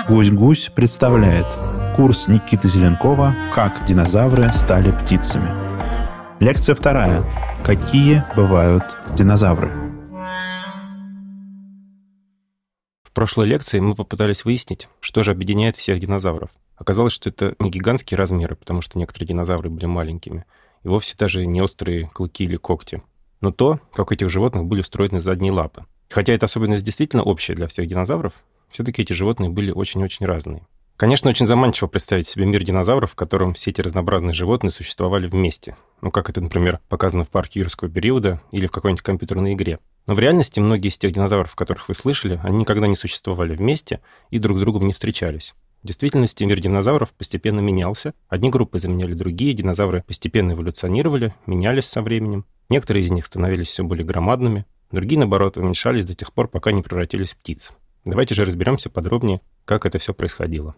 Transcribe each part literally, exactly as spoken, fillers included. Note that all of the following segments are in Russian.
Гусь-Гусь представляет курс Никиты Зеленкова «Как динозавры стали птицами». Лекция вторая. Какие бывают динозавры? В прошлой лекции мы попытались выяснить, что же объединяет всех динозавров. Оказалось, что это не гигантские размеры, потому что некоторые динозавры были маленькими, и вовсе даже не острые клыки или когти, но то, как у этих животных были устроены задние лапы. Хотя эта особенность действительно общая для всех динозавров, все-таки эти животные были очень-очень разные. Конечно, очень заманчиво представить себе мир динозавров, в котором все эти разнообразные животные существовали вместе. Ну, как это, например, показано в парке юрского периода или в какой-нибудь компьютерной игре. Но в реальности многие из тех динозавров, которых вы слышали, они никогда не существовали вместе и друг с другом не встречались. В действительности мир динозавров постепенно менялся. Одни группы заменяли другие, динозавры постепенно эволюционировали, менялись со временем. Некоторые из них становились все более громадными, другие, наоборот, уменьшались до тех пор, пока не превратились в птиц. Давайте же разберемся подробнее, как это все происходило.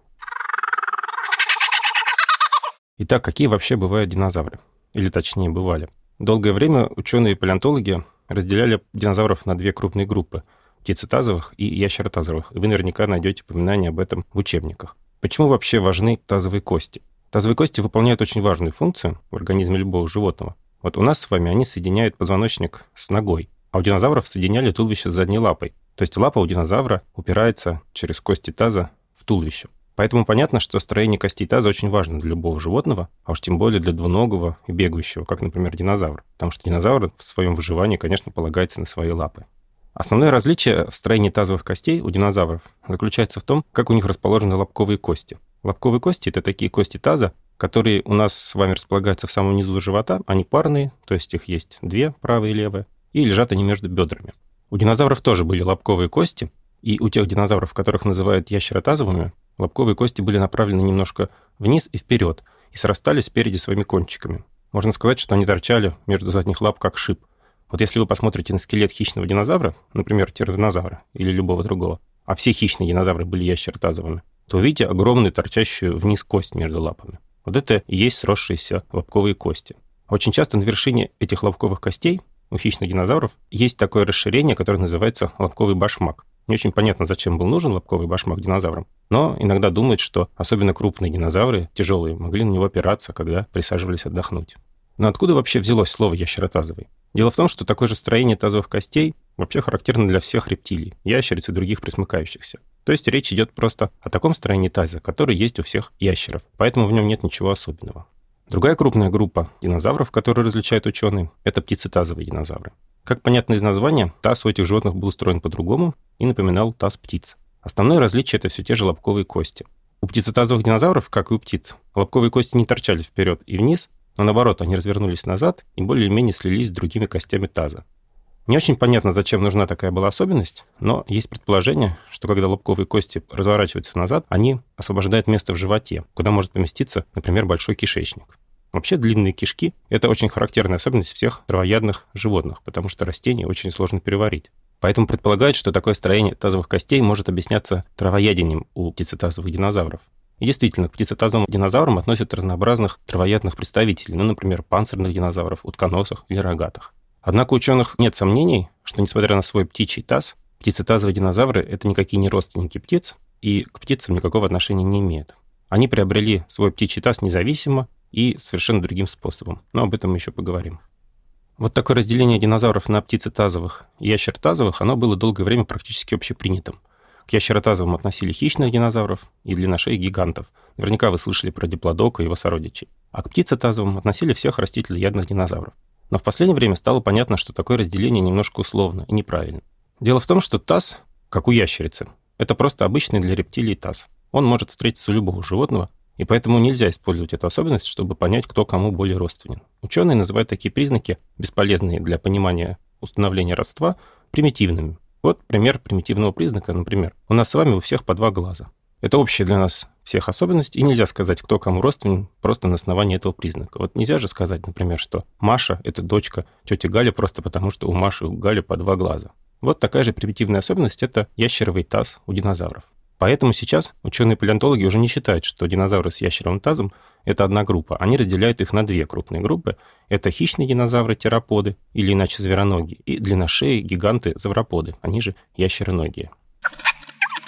Итак, какие вообще бывают динозавры? Или точнее, бывали. Долгое время ученые и палеонтологи разделяли динозавров на две крупные группы – птицетазовых и ящеротазовых, и вы наверняка найдете упоминания об этом в учебниках. Почему вообще важны тазовые кости? Тазовые кости выполняют очень важную функцию в организме любого животного. Вот у нас с вами они соединяют позвоночник с ногой, а у динозавров соединяли туловище с задней лапой. То есть лапа у динозавра упирается через кости таза в туловище. Поэтому понятно, что строение костей таза очень важно для любого животного, а уж тем более для двуногого и бегающего, как, например, динозавр. Потому что динозавр в своем выживании, конечно, полагается на свои лапы. Основное различие в строении тазовых костей у динозавров заключается в том, как у них расположены лобковые кости. Лобковые кости – это такие кости таза, которые у нас с вами располагаются в самом низу живота. Они парные, то есть их есть две, правая и левая, и лежат они между бедрами. У динозавров тоже были лобковые кости, и у тех динозавров, которых называют ящеротазовыми, лобковые кости были направлены немножко вниз и вперед, и срастались спереди своими кончиками. Можно сказать, что они торчали между задних лап, как шип. Вот если вы посмотрите на скелет хищного динозавра, например, тираннозавра или любого другого, а все хищные динозавры были ящеротазовыми, то увидите огромную торчащую вниз кость между лапами. Вот это и есть сросшиеся лобковые кости. Очень часто на вершине этих лобковых костей у хищных динозавров есть такое расширение, которое называется лобковый башмак. Не очень понятно, зачем был нужен лобковый башмак динозаврам, но иногда думают, что особенно крупные динозавры, тяжелые, могли на него опираться, когда присаживались отдохнуть. Но откуда вообще взялось слово ящеротазовый? Дело в том, что такое же строение тазовых костей вообще характерно для всех рептилий, ящериц и других пресмыкающихся. То есть речь идет просто о таком строении таза, которое есть у всех ящеров, поэтому в нем нет ничего особенного. Другая крупная группа динозавров, которую различают ученые, это птицетазовые динозавры. Как понятно из названия, таз у этих животных был устроен по-другому и напоминал таз птиц. Основное различие – это все те же лобковые кости. У птицетазовых динозавров, как и у птиц, лобковые кости не торчали вперед и вниз, но наоборот, они развернулись назад и более-менее слились с другими костями таза. Не очень понятно, зачем нужна такая была особенность, но есть предположение, что когда лобковые кости разворачиваются назад, они освобождают место в животе, куда может поместиться, например, большой кишечник. Вообще длинные кишки – это очень характерная особенность всех травоядных животных, потому что растения очень сложно переварить. Поэтому предполагают, что такое строение тазовых костей может объясняться травоядением у птицетазовых динозавров. И действительно, к птицетазовым динозаврам относят разнообразных травоядных представителей, ну, например, панцирных динозавров, утконосых или рогатых. Однако у ученых нет сомнений, что, несмотря на свой птичий таз, птицетазовые динозавры – это никакие не родственники птиц и к птицам никакого отношения не имеют. Они приобрели свой птичий таз независимо и совершенно другим способом, но об этом мы еще поговорим. Вот такое разделение динозавров на птицетазовых и ящеротазовых, оно было долгое время практически общепринятым. К ящеротазовым относили хищных динозавров и длинношеих гигантов. Наверняка вы слышали про диплодока и его сородичей. А к птицетазовым относили всех растительноядных динозавров. Но в последнее время стало понятно, что такое разделение немножко условно и неправильно. Дело в том, что таз, как у ящерицы, это просто обычный для рептилий таз. Он может встретиться у любого животного, и поэтому нельзя использовать эту особенность, чтобы понять, кто кому более родственен. Ученые называют такие признаки, бесполезные для понимания установления родства, примитивными. Вот пример примитивного признака, например. У нас с вами у всех по два глаза. Это общая для нас всех особенность, и нельзя сказать, кто кому родственен, просто на основании этого признака. Вот нельзя же сказать, например, что Маша – это дочка тети Гали просто потому, что у Маши и у Гали по два глаза. Вот такая же примитивная особенность – это ящеровый таз у динозавров. Поэтому сейчас ученые-палеонтологи уже не считают, что динозавры с ящеровым тазом – это одна группа. Они разделяют их на две крупные группы. Это хищные динозавры, тероподы, или иначе звероногие, и длинношеи, гиганты, завроподы, они же ящероногие.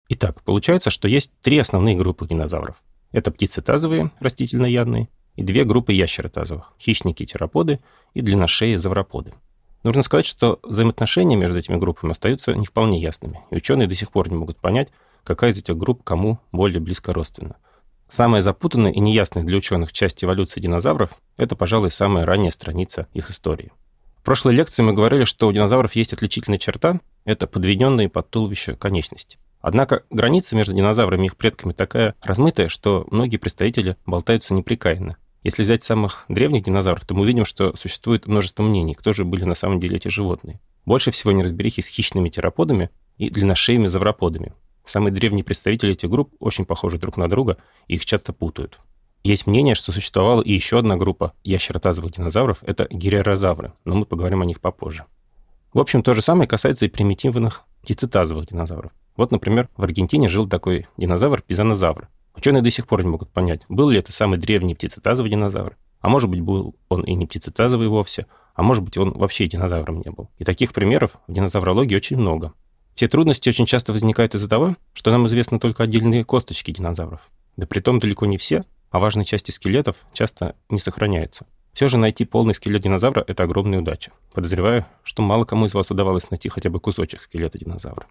Итак, получается, что есть три основные группы динозавров. Это птицетазовые, растительноядные, и две группы ящеротазовых – хищники, тероподы и длинношеи, завроподы. Нужно сказать, что взаимоотношения между этими группами остаются не вполне ясными, и ученые до сих пор не могут понять, какая из этих групп кому более близко родственна. Самая запутанная и неясная для ученых часть эволюции динозавров – это, пожалуй, самая ранняя страница их истории. В прошлой лекции мы говорили, что у динозавров есть отличительная черта – это подведенные под туловище конечности. Однако граница между динозаврами и их предками такая размытая, что многие представители болтаются непрекаянно. Если взять самых древних динозавров, то мы увидим, что существует множество мнений, кто же были на самом деле эти животные. Больше всего неразберихи с хищными тероподами и длинношеями завроподами. Самые древние представители этих групп очень похожи друг на друга, и их часто путают. Есть мнение, что существовала и еще одна группа ящеротазовых динозавров – это гириерозавры, но мы поговорим о них попозже. В общем, то же самое касается и примитивных птицетазовых динозавров. Вот, например, в Аргентине жил такой динозавр пизанозавр. Ученые до сих пор не могут понять, был ли это самый древний птицетазовый динозавр, а может быть, был он и не птицетазовый вовсе, а может быть, он вообще динозавром не был. И таких примеров в динозаврологии очень много. Все трудности очень часто возникают из-за того, что нам известны только отдельные косточки динозавров. Да притом далеко не все, а важные части скелетов часто не сохраняются. Все же найти полный скелет динозавра – это огромная удача. Подозреваю, что мало кому из вас удавалось найти хотя бы кусочек скелета динозавра.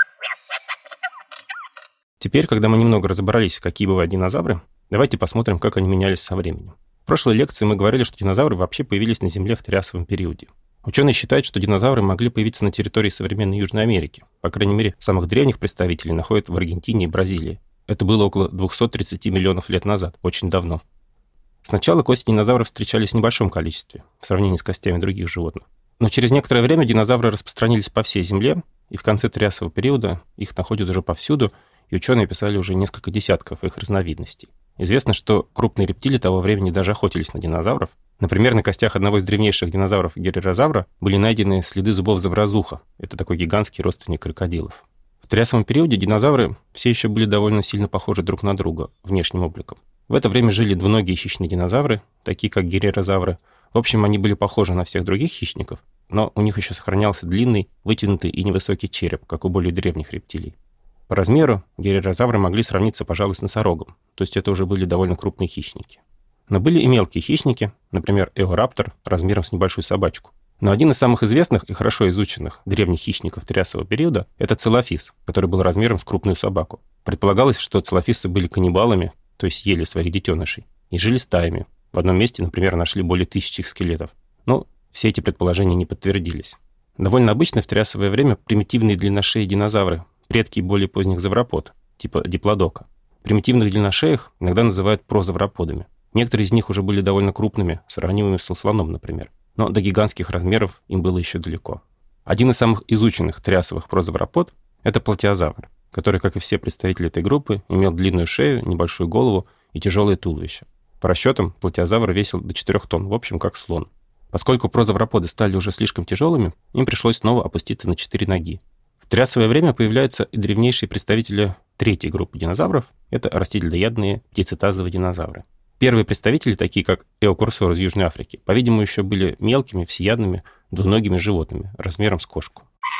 Теперь, когда мы немного разобрались, какие бывают динозавры, давайте посмотрим, как они менялись со временем. В прошлой лекции мы говорили, что динозавры вообще появились на Земле в триасовом периоде. Ученые считают, что динозавры могли появиться на территории современной Южной Америки. По крайней мере, самых древних представителей находят в Аргентине и Бразилии. Это было около двухсот тридцати миллионов лет назад, очень давно. Сначала кости динозавров встречались в небольшом количестве, в сравнении с костями других животных. Но через некоторое время динозавры распространились по всей Земле, и в конце триасового периода их находят уже повсюду, и ученые описали уже несколько десятков их разновидностей. Известно, что крупные рептилии того времени даже охотились на динозавров. Например, на костях одного из древнейших динозавров гириерозавра были найдены следы зубов завразуха. Это такой гигантский родственник крокодилов. В триасовом периоде динозавры все еще были довольно сильно похожи друг на друга внешним обликом. В это время жили двуногие хищные динозавры, такие как гириерозавры. В общем, они были похожи на всех других хищников, но у них еще сохранялся длинный, вытянутый и невысокий череп, как у более древних рептилий. По размеру гириерозавры могли сравниться, пожалуй, с носорогом, то есть это уже были довольно крупные хищники. Но были и мелкие хищники, например, эораптор размером с небольшую собачку. Но один из самых известных и хорошо изученных древних хищников триасового периода – это целофис, который был размером с крупную собаку. Предполагалось, что целофисы были каннибалами, то есть ели своих детенышей, и жили стаями. В одном месте, например, нашли более тысячи их скелетов. Но все эти предположения не подтвердились. Довольно обычно в триасовое время примитивные длинношеи динозавры – предки более поздних завропод, типа диплодока. Примитивных длинношеях иногда называют прозавроподами. Некоторые из них уже были довольно крупными, сравнимыми со слоном, например. Но до гигантских размеров им было еще далеко. Один из самых изученных триасовых прозавропод – это платеозавр, который, как и все представители этой группы, имел длинную шею, небольшую голову и тяжелое туловище. По расчетам, платеозавр весил до четырёх тонн, в общем, как слон. Поскольку прозавроподы стали уже слишком тяжелыми, им пришлось снова опуститься на четыре ноги. В триасовое время появляются и древнейшие представители третьей группы динозавров – это растительноядные птицетазовые динозавры. Первые представители, такие как эокурсор из Южной Африки, по-видимому, еще были мелкими, всеядными, двуногими животными, размером с кошку.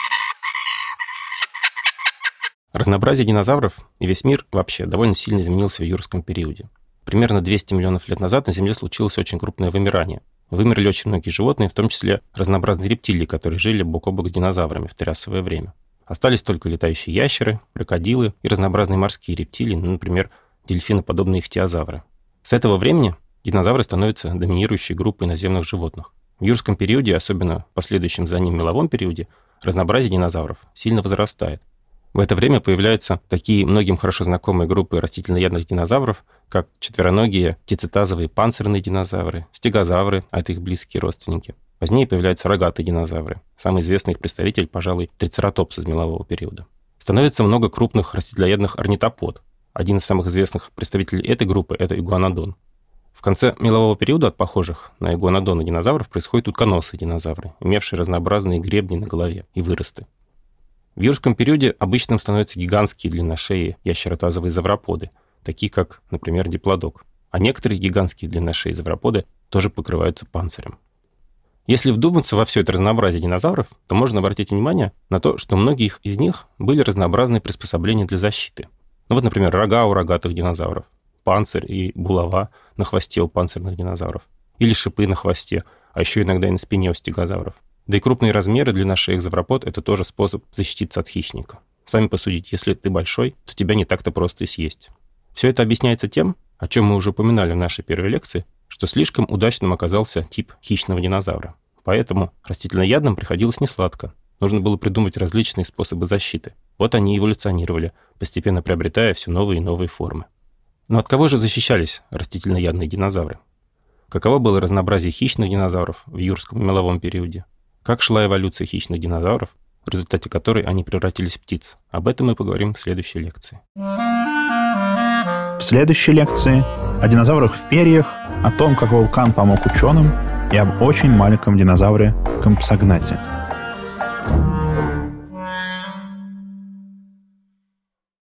Разнообразие динозавров и весь мир вообще довольно сильно изменился в юрском периоде. Примерно двести миллионов лет назад на Земле случилось очень крупное вымирание. Вымерли очень многие животные, в том числе разнообразные рептилии, которые жили бок о бок с динозаврами в триасовое время. Остались только летающие ящеры, крокодилы и разнообразные морские рептилии, например, дельфиноподобные ихтиозавры. С этого времени динозавры становятся доминирующей группой наземных животных. В юрском периоде, особенно в последующем за ним меловом периоде, разнообразие динозавров сильно возрастает. В это время появляются такие многим хорошо знакомые группы растительноядных динозавров, как четвероногие птицетазовые панцирные динозавры, стегозавры, а это их близкие родственники. Позднее появляются рогатые динозавры. Самый известный их представитель, пожалуй, трицератопс из мелового периода. Становится много крупных растительноядных орнитопод. Один из самых известных представителей этой группы – это игуанодон. В конце мелового периода от похожих на игуанодона динозавров происходят утконосые динозавры, имевшие разнообразные гребни на голове и выросты. В юрском периоде обычным становятся гигантские длинношеи ящеротазовые завроподы, такие как, например, диплодок. А некоторые гигантские длинношеи завроподы тоже покрываются панцирем. Если вдуматься во все это разнообразие динозавров, то можно обратить внимание на то, что у многих из них были разнообразные приспособления для защиты. Ну вот, например, рога у рогатых динозавров, панцирь и булава на хвосте у панцирных динозавров, или шипы на хвосте, а еще иногда и на спине у стегозавров. Да и крупные размеры длина шеи завропод – это тоже способ защититься от хищника. Сами посудите, если ты большой, то тебя не так-то просто и съесть. Все это объясняется тем, о чем мы уже упоминали в нашей первой лекции, что слишком удачным оказался тип хищного динозавра. Поэтому растительноядным приходилось несладко. Нужно было придумать различные способы защиты. Вот они эволюционировали, постепенно приобретая все новые и новые формы. Но от кого же защищались растительноядные динозавры? Каково было разнообразие хищных динозавров в юрском и меловом периоде? Как шла эволюция хищных динозавров, в результате которой они превратились в птиц? Об этом мы поговорим в следующей лекции. В следующей лекции о динозаврах в перьях, о том, как вулкан помог ученым, и об очень маленьком динозавре Компсогнате.